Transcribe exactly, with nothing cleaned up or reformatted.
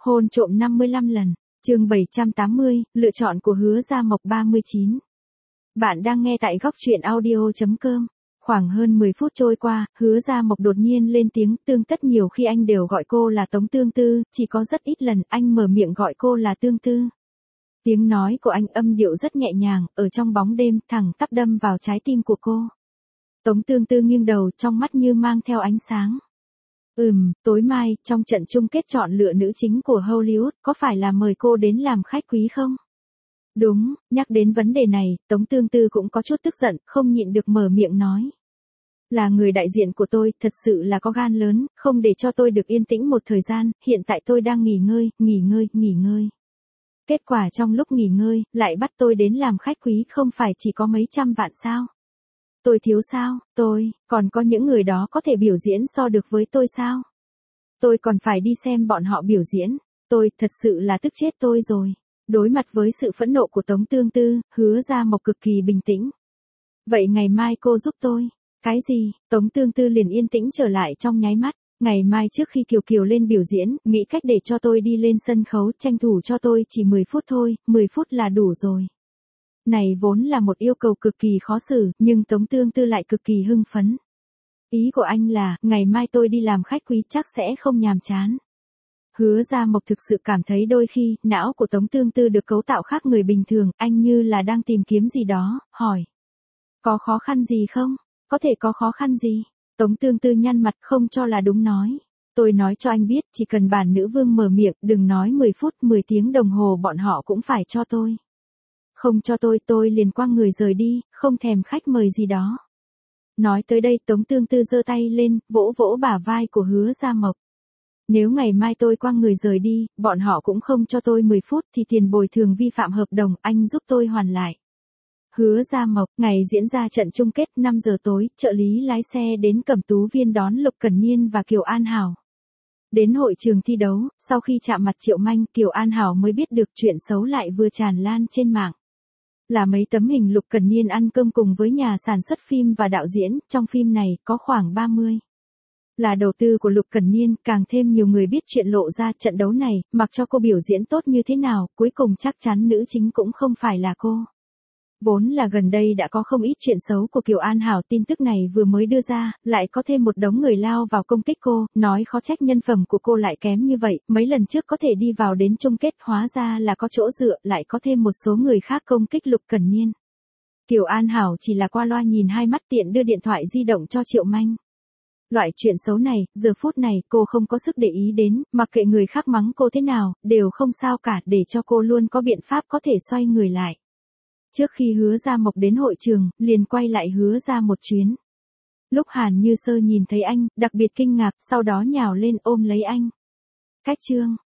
Hôn trộm năm mươi lăm lần. Chương bảy trăm tám mươi, lựa chọn của Hứa Gia Mộc ba mươi chín. Bạn đang nghe tại góc truyện audio chấm com. Khoảng hơn mười phút trôi qua, Hứa Gia Mộc đột nhiên lên tiếng, Tương Tất nhiều khi anh đều gọi cô là Tống Tương Tư, chỉ có rất ít lần anh mở miệng gọi cô là Tương Tư. Tiếng nói của anh âm điệu rất nhẹ nhàng, ở trong bóng đêm, thẳng tắp đâm vào trái tim của cô. Tống Tương Tư nghiêng đầu, trong mắt như mang theo ánh sáng. Ừm, tối mai, trong trận chung kết chọn lựa nữ chính của Hollywood, có phải là mời cô đến làm khách quý không? Đúng, nhắc đến vấn đề này, Tống Tương Tư cũng có chút tức giận, không nhịn được mở miệng nói. Là người đại diện của tôi, thật sự là có gan lớn, không để cho tôi được yên tĩnh một thời gian, hiện tại tôi đang nghỉ ngơi, nghỉ ngơi, nghỉ ngơi. Kết quả trong lúc nghỉ ngơi, lại bắt tôi đến làm khách quý, không phải chỉ có mấy trăm vạn sao? Tôi thiếu sao, tôi, còn có những người đó có thể biểu diễn so được với tôi sao? Tôi còn phải đi xem bọn họ biểu diễn, tôi thật sự là tức chết tôi rồi. Đối mặt với sự phẫn nộ của Tống Tương Tư, Hứa Gia Mộc cực kỳ bình tĩnh. Vậy ngày mai cô giúp tôi. Cái gì? Tống Tương Tư liền yên tĩnh trở lại trong nháy mắt. Ngày mai trước khi Kiều Kiều lên biểu diễn, nghĩ cách để cho tôi đi lên sân khấu, tranh thủ cho tôi chỉ mười phút thôi, mười phút là đủ rồi. Này vốn là một yêu cầu cực kỳ khó xử, nhưng Tống Tương Tư lại cực kỳ hưng phấn. Ý của anh là, ngày mai tôi đi làm khách quý chắc sẽ không nhàm chán. Hứa Gia Mộc thực sự cảm thấy đôi khi, não của Tống Tương Tư được cấu tạo khác người bình thường, anh như là đang tìm kiếm gì đó, hỏi. Có khó khăn gì không? Có thể có khó khăn gì? Tống Tương Tư nhăn mặt không cho là đúng nói. Tôi nói cho anh biết, chỉ cần bản nữ vương mở miệng, đừng nói mười phút, mười tiếng đồng hồ bọn họ cũng phải cho tôi. Không cho tôi, tôi liền quăng người rời đi, không thèm khách mời gì đó. Nói tới đây Tống Tương Tư giơ tay lên, vỗ vỗ bả vai của Hứa Gia Mộc. Nếu ngày mai tôi quăng người rời đi, bọn họ cũng không cho tôi mười phút thì tiền bồi thường vi phạm hợp đồng, anh giúp tôi hoàn lại. Hứa Gia Mộc, ngày diễn ra trận chung kết năm giờ tối, trợ lý lái xe đến Cẩm Tú Viên đón Lục Cẩn Niên và Kiều An Hảo. Đến hội trường thi đấu, sau khi chạm mặt Triệu Manh, Kiều An Hảo mới biết được chuyện xấu lại vừa tràn lan trên mạng. Là mấy tấm hình Lục Cẩn Niên ăn cơm cùng với nhà sản xuất phim và đạo diễn, trong phim này có khoảng ba mươi. Là đầu tư của Lục Cẩn Niên, càng thêm nhiều người biết chuyện lộ ra trận đấu này, mặc cho cô biểu diễn tốt như thế nào, cuối cùng chắc chắn nữ chính cũng không phải là cô. Vốn là gần đây đã có không ít chuyện xấu của Kiều An Hảo, tin tức này vừa mới đưa ra, lại có thêm một đống người lao vào công kích cô, nói khó trách nhân phẩm của cô lại kém như vậy, mấy lần trước có thể đi vào đến chung kết hóa ra là có chỗ dựa, lại có thêm một số người khác công kích Lục Cẩn Niên. Kiều An Hảo chỉ là qua loa nhìn hai mắt tiện đưa điện thoại di động cho Triệu Manh. Loại chuyện xấu này, giờ phút này cô không có sức để ý đến, mặc kệ người khác mắng cô thế nào, đều không sao cả, để cho cô luôn có biện pháp có thể xoay người lại. Trước khi Hứa Gia Mộc đến hội trường, liền quay lại Hứa ra một chuyến. Lúc Hàn Như Sơ nhìn thấy anh, đặc biệt kinh ngạc, sau đó nhào lên ôm lấy anh. Cách chương,